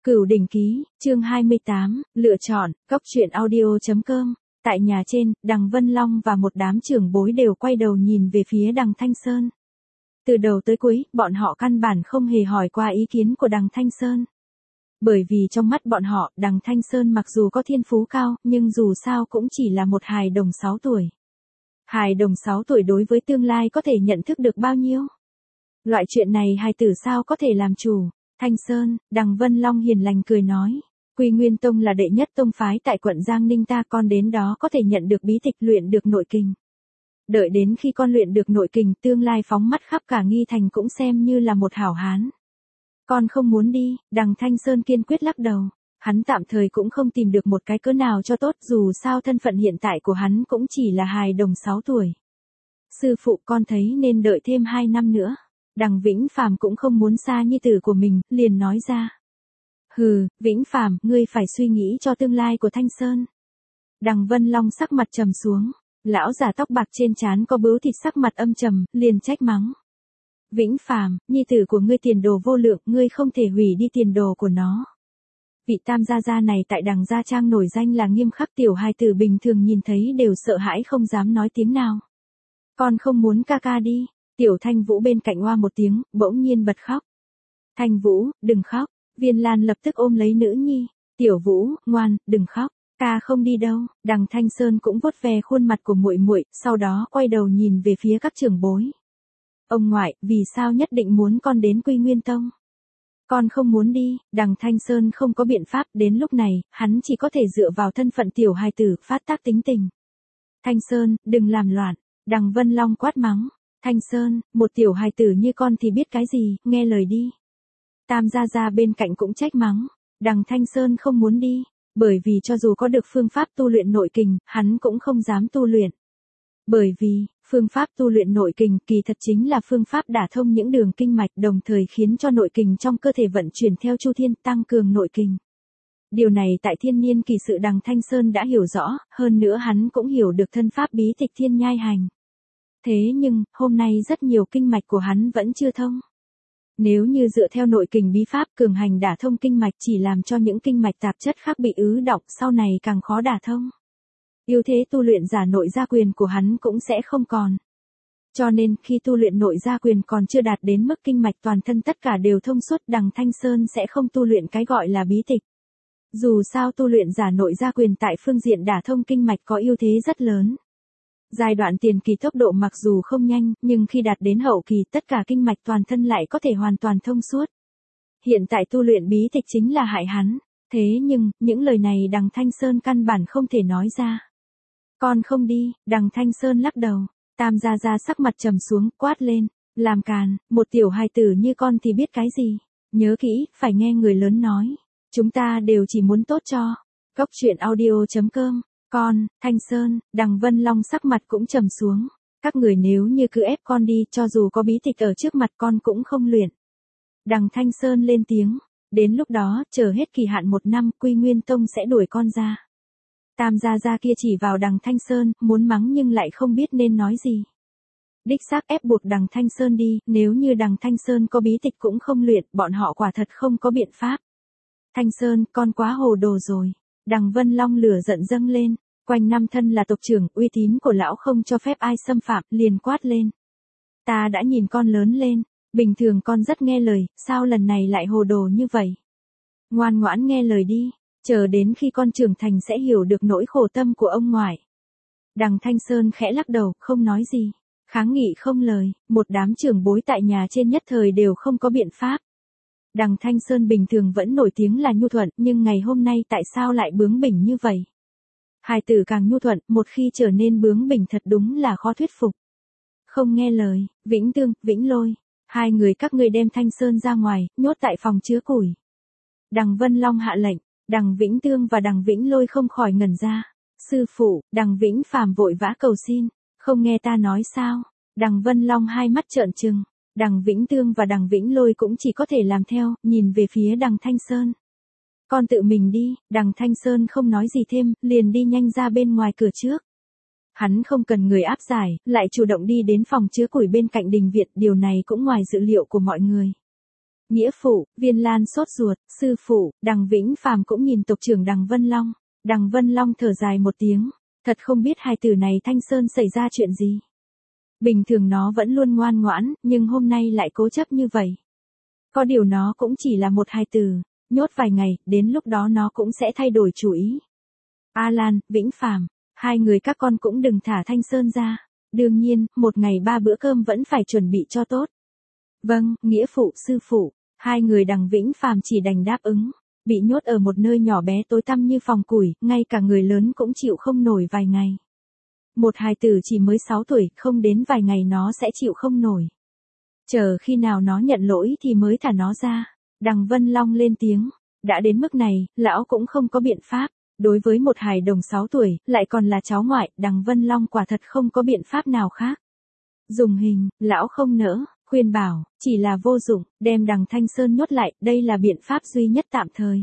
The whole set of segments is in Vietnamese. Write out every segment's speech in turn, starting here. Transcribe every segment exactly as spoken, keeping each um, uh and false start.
Cửu Đỉnh Ký, chương hai mươi tám, lựa chọn, góc truyện audio.com. Tại nhà trên, Đằng Vân Long và một đám trưởng bối đều quay đầu nhìn về phía Đằng Thanh Sơn. Từ đầu tới cuối, bọn họ căn bản không hề hỏi qua ý kiến của Đằng Thanh Sơn. Bởi vì trong mắt bọn họ, Đằng Thanh Sơn mặc dù có thiên phú cao, nhưng dù sao cũng chỉ là một hài đồng sáu tuổi. Hài đồng sáu tuổi đối với tương lai có thể nhận thức được bao nhiêu? Loại chuyện này hài tử sao có thể làm chủ? Thanh Sơn, Đằng Vân Long hiền lành cười nói. Quy Nguyên Tông là đệ nhất tông phái tại quận Giang Ninh, ta con đến đó có thể nhận được bí tịch, luyện được nội kình. Đợi đến khi con luyện được nội kình, tương lai phóng mắt khắp cả Nghi Thành cũng xem như là một hảo hán. Con không muốn đi, Đằng Thanh Sơn kiên quyết lắc đầu. Hắn tạm thời cũng không tìm được một cái cớ nào cho tốt, dù sao thân phận hiện tại của hắn cũng chỉ là hài đồng sáu tuổi. Sư phụ, con thấy nên đợi thêm hai năm nữa. Đằng Vĩnh Phàm cũng không muốn xa nhi tử của mình, liền nói ra. Hừ, Vĩnh Phàm, ngươi phải suy nghĩ cho tương lai của Thanh Sơn. Đằng Vân Long sắc mặt trầm xuống, lão già tóc bạc trên trán có bướu thịt sắc mặt âm trầm, liền trách mắng. Vĩnh Phàm, nhi tử của ngươi tiền đồ vô lượng, ngươi không thể hủy đi tiền đồ của nó. Vị tam gia gia này tại Đằng Gia Trang nổi danh là nghiêm khắc, tiểu hài tử bình thường nhìn thấy đều sợ hãi không dám nói tiếng nào. Con không muốn ca ca đi. Tiểu Thanh Vũ bên cạnh oa một tiếng, bỗng nhiên bật khóc. Thanh Vũ, đừng khóc. Viên Lan lập tức ôm lấy nữ nhi. Tiểu Vũ, ngoan, đừng khóc. Ca không đi đâu. Đằng Thanh Sơn cũng vuốt ve khuôn mặt của muội muội, sau đó quay đầu nhìn về phía các trưởng bối. Ông ngoại, vì sao nhất định muốn con đến Quy Nguyên Tông? Con không muốn đi. Đằng Thanh Sơn không có biện pháp, đến lúc này, hắn chỉ có thể dựa vào thân phận tiểu hài tử, phát tác tính tình. Thanh Sơn, đừng làm loạn. Đằng Vân Long quát mắng. Thanh Sơn, một tiểu hài tử như con thì biết cái gì, nghe lời đi. Tam gia gia bên cạnh cũng trách mắng. Đằng Thanh Sơn không muốn đi, bởi vì cho dù có được phương pháp tu luyện nội kình, hắn cũng không dám tu luyện. Bởi vì, phương pháp tu luyện nội kình kỳ thật chính là phương pháp đả thông những đường kinh mạch, đồng thời khiến cho nội kình trong cơ thể vận chuyển theo chu thiên, tăng cường nội kình. Điều này tại thiên niên kỳ sự Đằng Thanh Sơn đã hiểu rõ, hơn nữa hắn cũng hiểu được thân pháp bí tịch thiên nhai hành. Thế nhưng, hôm nay rất nhiều kinh mạch của hắn vẫn chưa thông. Nếu như dựa theo nội kình bí pháp cường hành đả thông kinh mạch chỉ làm cho những kinh mạch tạp chất khác bị ứ đọng, sau này càng khó đả thông. Ưu thế tu luyện giả nội gia quyền của hắn cũng sẽ không còn. Cho nên, khi tu luyện nội gia quyền còn chưa đạt đến mức kinh mạch toàn thân tất cả đều thông suốt, Đằng Thanh Sơn sẽ không tu luyện cái gọi là bí tịch. Dù sao tu luyện giả nội gia quyền tại phương diện đả thông kinh mạch có ưu thế rất lớn. Giai đoạn tiền kỳ tốc độ mặc dù không nhanh, nhưng khi đạt đến hậu kỳ tất cả kinh mạch toàn thân lại có thể hoàn toàn thông suốt. Hiện tại tu luyện bí tịch chính là hại hắn. Thế nhưng, những lời này Đằng Thanh Sơn căn bản không thể nói ra. Con không đi. Đằng Thanh Sơn lắc đầu. Tam gia gia sắc mặt trầm xuống, quát lên. Làm càn, một tiểu hài tử như con thì biết cái gì. Nhớ kỹ, phải nghe người lớn nói. Chúng ta đều chỉ muốn tốt cho. Góc truyện audio.com. Con, Thanh Sơn, Đằng Vân Long sắc mặt cũng trầm xuống. Các người nếu như cứ ép con đi, cho dù có bí tịch ở trước mặt con cũng không luyện. Đằng Thanh Sơn lên tiếng. Đến lúc đó, chờ hết kỳ hạn một năm, Quy Nguyên Tông sẽ đuổi con ra. Tam gia gia kia chỉ vào Đằng Thanh Sơn, muốn mắng nhưng lại không biết nên nói gì. Đích xác ép buộc Đằng Thanh Sơn đi, nếu như Đằng Thanh Sơn có bí tịch cũng không luyện, bọn họ quả thật không có biện pháp. Thanh Sơn, con quá hồ đồ rồi. Đằng Vân Long lửa giận dâng lên, quanh năm thân là tộc trưởng, uy tín của lão không cho phép ai xâm phạm, liền quát lên. Ta đã nhìn con lớn lên, bình thường con rất nghe lời, sao lần này lại hồ đồ như vậy? Ngoan ngoãn nghe lời đi, chờ đến khi con trưởng thành sẽ hiểu được nỗi khổ tâm của ông ngoại. Đằng Thanh Sơn khẽ lắc đầu, không nói gì, kháng nghị không lời, một đám trưởng bối tại nhà trên nhất thời đều không có biện pháp. Đằng Thanh Sơn bình thường vẫn nổi tiếng là nhu thuận, nhưng ngày hôm nay tại sao lại bướng bỉnh như vậy? Hài tử càng nhu thuận, một khi trở nên bướng bỉnh thật đúng là khó thuyết phục. Không nghe lời, Vĩnh Tương, Vĩnh Lôi, hai người các ngươi đem Thanh Sơn ra ngoài, nhốt tại phòng chứa củi. Đằng Vân Long hạ lệnh, Đằng Vĩnh Tương và Đằng Vĩnh Lôi không khỏi ngẩn ra. Sư phụ, Đằng Vĩnh Phàm vội vã cầu xin, không nghe ta nói sao? Đằng Vân Long hai mắt trợn trừng. Đằng Vĩnh Tương và Đằng Vĩnh Lôi cũng chỉ có thể làm theo, nhìn về phía Đằng Thanh Sơn. Con tự mình đi. Đằng Thanh Sơn không nói gì thêm, liền đi nhanh ra bên ngoài cửa trước. Hắn không cần người áp giải, lại chủ động đi đến phòng chứa củi bên cạnh đình viện, điều này cũng ngoài dự liệu của mọi người. Nghĩa phụ, Viên Lan sốt ruột, sư phụ, Đằng Vĩnh Phàm cũng nhìn tộc trưởng Đằng Vân Long. Đằng Vân Long thở dài một tiếng, thật không biết hai từ này Thanh Sơn xảy ra chuyện gì. Bình thường nó vẫn luôn ngoan ngoãn, nhưng hôm nay lại cố chấp như vậy. Có điều nó cũng chỉ là một hai từ, nhốt vài ngày, đến lúc đó nó cũng sẽ thay đổi chủ ý. A Lan, Vĩnh Phàm, hai người các con cũng đừng thả Thanh Sơn ra. Đương nhiên, một ngày ba bữa cơm vẫn phải chuẩn bị cho tốt. Vâng, nghĩa phụ, sư phụ, hai người Đằng Vĩnh Phàm chỉ đành đáp ứng. Bị nhốt ở một nơi nhỏ bé tối tăm như phòng củi, ngay cả người lớn cũng chịu không nổi vài ngày. Một hài tử chỉ mới sáu tuổi, không đến vài ngày nó sẽ chịu không nổi. Chờ khi nào nó nhận lỗi thì mới thả nó ra. Đằng Vân Long lên tiếng, đã đến mức này, lão cũng không có biện pháp. Đối với một hài đồng sáu tuổi, lại còn là cháu ngoại, Đằng Vân Long quả thật không có biện pháp nào khác. Dùng hình, lão không nỡ, khuyên bảo, chỉ là vô dụng, đem Đằng Thanh Sơn nhốt lại, đây là biện pháp duy nhất tạm thời.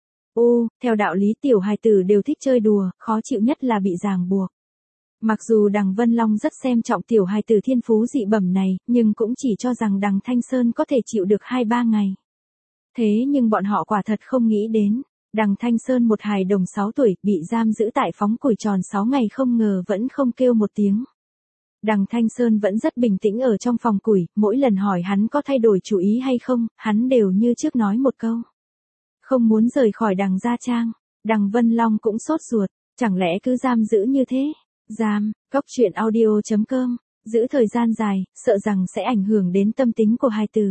Ô, theo đạo lý tiểu hài tử đều thích chơi đùa, khó chịu nhất là bị ràng buộc. Mặc dù Đằng Vân Long rất xem trọng tiểu hài tử thiên phú dị bẩm này, nhưng cũng chỉ cho rằng Đằng Thanh Sơn có thể chịu được hai ba ngày. Thế nhưng bọn họ quả thật không nghĩ đến, Đằng Thanh Sơn một hài đồng sáu tuổi, bị giam giữ tại phóng củi tròn sáu ngày không ngờ vẫn không kêu một tiếng. Đằng Thanh Sơn vẫn rất bình tĩnh ở trong phòng củi, mỗi lần hỏi hắn có thay đổi chủ ý hay không, hắn đều như trước nói một câu. Không muốn rời khỏi Đằng Gia Trang. Đằng Vân Long cũng sốt ruột, chẳng lẽ cứ giam giữ như thế? Giam, Cóc Truyện Audio chấm com, giữ thời gian dài, sợ rằng sẽ ảnh hưởng đến tâm tính của hai từ.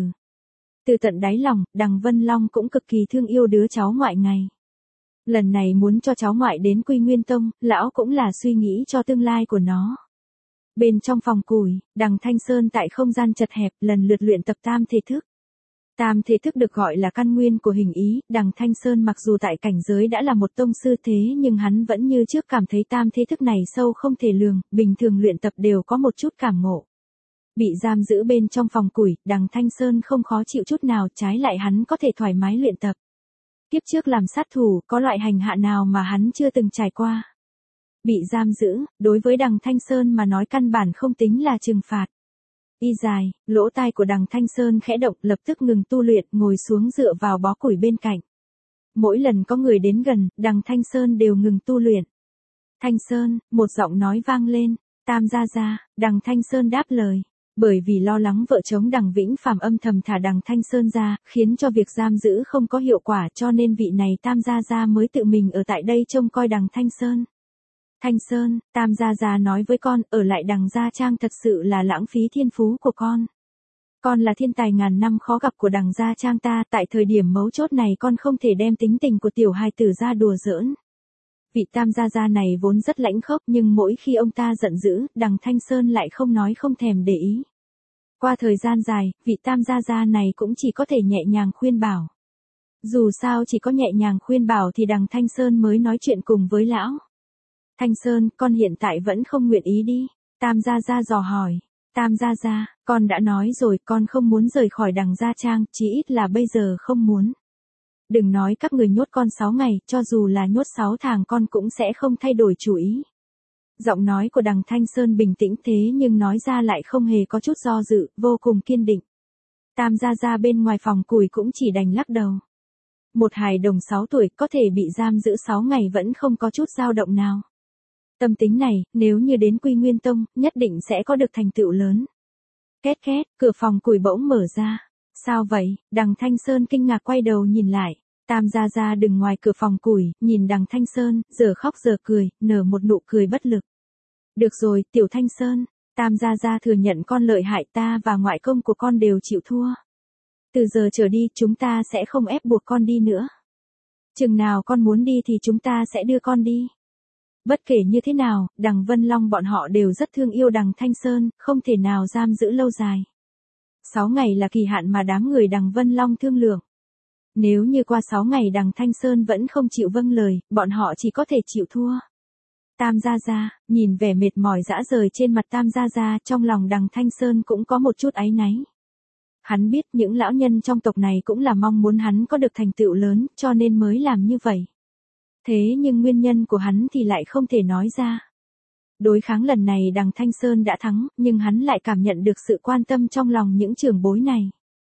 Từ tận đáy lòng, Đằng Vân Long cũng cực kỳ thương yêu đứa cháu ngoại này. Lần này muốn cho cháu ngoại đến Quy Nguyên Tông, lão cũng là suy nghĩ cho tương lai của nó. Bên trong phòng củi, Đằng Thanh Sơn tại không gian chật hẹp lần lượt luyện tập tam thể thức. Tam thể thức được gọi là căn nguyên của hình ý, Đằng Thanh Sơn mặc dù tại cảnh giới đã là một tông sư thế nhưng hắn vẫn như trước cảm thấy tam thể thức này sâu không thể lường, bình thường luyện tập đều có một chút cảm ngộ. Bị giam giữ bên trong phòng củi, Đằng Thanh Sơn không khó chịu chút nào, trái lại hắn có thể thoải mái luyện tập. Kiếp trước làm sát thủ, có loại hành hạ nào mà hắn chưa từng trải qua. Bị giam giữ, đối với Đằng Thanh Sơn mà nói căn bản không tính là trừng phạt. Y dài, lỗ tai của Đằng Thanh Sơn khẽ động, lập tức ngừng tu luyện, ngồi xuống dựa vào bó củi bên cạnh. Mỗi lần có người đến gần, Đằng Thanh Sơn đều ngừng tu luyện. Thanh Sơn, một giọng nói vang lên, Tam gia gia, Đằng Thanh Sơn đáp lời. Bởi vì lo lắng vợ chồng Đằng Vĩnh Phàm âm thầm thả Đằng Thanh Sơn ra, khiến cho việc giam giữ không có hiệu quả, cho nên vị này Tam gia gia mới tự mình ở tại đây trông coi Đằng Thanh Sơn. Thanh Sơn, Tam gia gia nói với con, ở lại Đằng Gia Trang thật sự là lãng phí thiên phú của con. Con là thiên tài ngàn năm khó gặp của Đằng Gia Trang ta, tại thời điểm mấu chốt này con không thể đem tính tình của tiểu hài tử ra đùa giỡn. Vị Tam gia gia này vốn rất lãnh khốc nhưng mỗi khi ông ta giận dữ, Đằng Thanh Sơn lại không nói không thèm để ý. Qua thời gian dài, vị Tam gia gia này cũng chỉ có thể nhẹ nhàng khuyên bảo. Dù sao chỉ có nhẹ nhàng khuyên bảo thì Đằng Thanh Sơn mới nói chuyện cùng với lão. Thanh Sơn, con hiện tại vẫn không nguyện ý đi. Tam gia gia dò hỏi. Tam gia gia, con đã nói rồi, con không muốn rời khỏi Đằng Gia Trang, chỉ ít là bây giờ không muốn. Đừng nói các người nhốt con sáu ngày, cho dù là nhốt sáu tháng con cũng sẽ không thay đổi chủ ý. Giọng nói của Đằng Thanh Sơn bình tĩnh thế nhưng nói ra lại không hề có chút do dự, vô cùng kiên định. Tam gia gia bên ngoài phòng củi cũng chỉ đành lắc đầu. Một hài đồng sáu tuổi có thể bị giam giữ sáu ngày vẫn không có chút dao động nào. Tâm tính này, nếu như đến Quy Nguyên Tông, nhất định sẽ có được thành tựu lớn. Két két, cửa phòng củi bỗng mở ra. Sao vậy? Đằng Thanh Sơn kinh ngạc quay đầu nhìn lại. Tam gia gia đứng ngoài cửa phòng củi, nhìn Đằng Thanh Sơn, giờ khóc giờ cười, nở một nụ cười bất lực. Được rồi, tiểu Thanh Sơn, Tam gia gia thừa nhận con lợi hại, ta và ngoại công của con đều chịu thua. Từ giờ trở đi, chúng ta sẽ không ép buộc con đi nữa. Chừng nào con muốn đi thì chúng ta sẽ đưa con đi. Bất kể như thế nào, Đằng Vân Long bọn họ đều rất thương yêu Đằng Thanh Sơn, không thể nào giam giữ lâu dài. Sáu ngày là kỳ hạn mà đám người Đằng Vân Long thương lượng. Nếu như qua sáu ngày Đằng Thanh Sơn vẫn không chịu vâng lời, bọn họ chỉ có thể chịu thua. Tam gia gia, nhìn vẻ mệt mỏi dã rời trên mặt Tam gia gia, trong lòng Đằng Thanh Sơn cũng có một chút áy náy. Hắn biết những lão nhân trong tộc này cũng là mong muốn hắn có được thành tựu lớn, cho nên mới làm như vậy. Thế nhưng nguyên nhân của hắn thì lại không thể nói ra. Đối kháng lần này Đằng Thanh Sơn đã thắng, nhưng hắn lại cảm nhận được sự quan tâm trong lòng những trưởng bối này.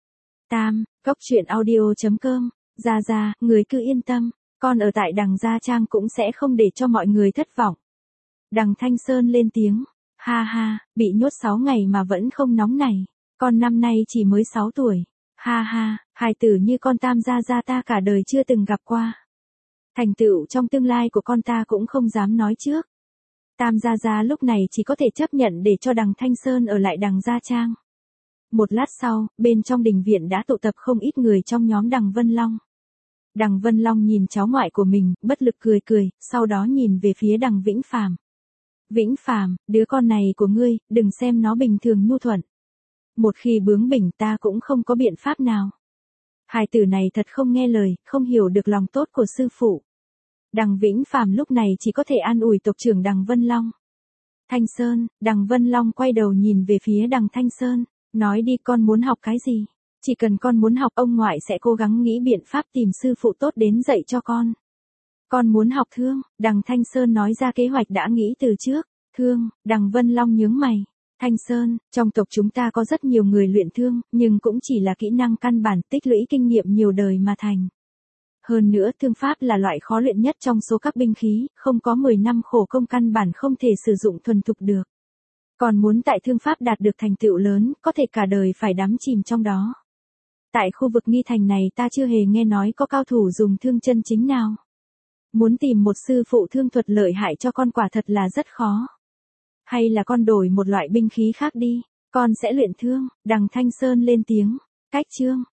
Tam, cốc truyện audio chấm com, Gia Gia, người cứ yên tâm, con ở tại Đằng Gia Trang cũng sẽ không để cho mọi người thất vọng. Đằng Thanh Sơn lên tiếng, ha ha, bị nhốt sáu ngày mà vẫn không nóng này, con năm nay chỉ mới sáu tuổi, ha ha, hài tử như con Tam Gia Gia ta cả đời chưa từng gặp qua. Thành tựu trong tương lai của con ta cũng không dám nói trước. Tam Gia Gia lúc này chỉ có thể chấp nhận để cho Đằng Thanh Sơn ở lại Đằng Gia Trang. Một lát sau, bên trong đình viện đã tụ tập không ít người trong nhóm Đằng Vân Long. Đằng Vân Long nhìn cháu ngoại của mình, bất lực cười cười, sau đó nhìn về phía Đằng Vĩnh Phàm. Vĩnh Phàm, đứa con này của ngươi, đừng xem nó bình thường nhu thuận. Một khi bướng bỉnh ta cũng không có biện pháp nào. Hài tử này thật không nghe lời, không hiểu được lòng tốt của sư phụ. Đằng Vĩnh Phàm lúc này chỉ có thể an ủi tộc trưởng Đằng Vân Long. Thanh Sơn, Đằng Vân Long quay đầu nhìn về phía Đằng Thanh Sơn, nói đi con muốn học cái gì? Chỉ cần con muốn học ông ngoại sẽ cố gắng nghĩ biện pháp tìm sư phụ tốt đến dạy cho con. Con muốn học thương, Đằng Thanh Sơn nói ra kế hoạch đã nghĩ từ trước. Thương, Đằng Vân Long nhướng mày. Thanh Sơn, trong tộc chúng ta có rất nhiều người luyện thương, nhưng cũng chỉ là kỹ năng căn bản tích lũy kinh nghiệm nhiều đời mà thành. Hơn nữa thương pháp là loại khó luyện nhất trong số các binh khí, không có mười năm khổ công căn bản không thể sử dụng thuần thục được. Còn muốn tại thương pháp đạt được thành tựu lớn, có thể cả đời phải đắm chìm trong đó. Tại khu vực Nghi Thành này ta chưa hề nghe nói có cao thủ dùng thương chân chính nào. Muốn tìm một sư phụ thương thuật lợi hại cho con quả thật là rất khó. Hay là con đổi một loại binh khí khác đi, con sẽ luyện thương, Đằng Thanh Sơn lên tiếng. Cách chương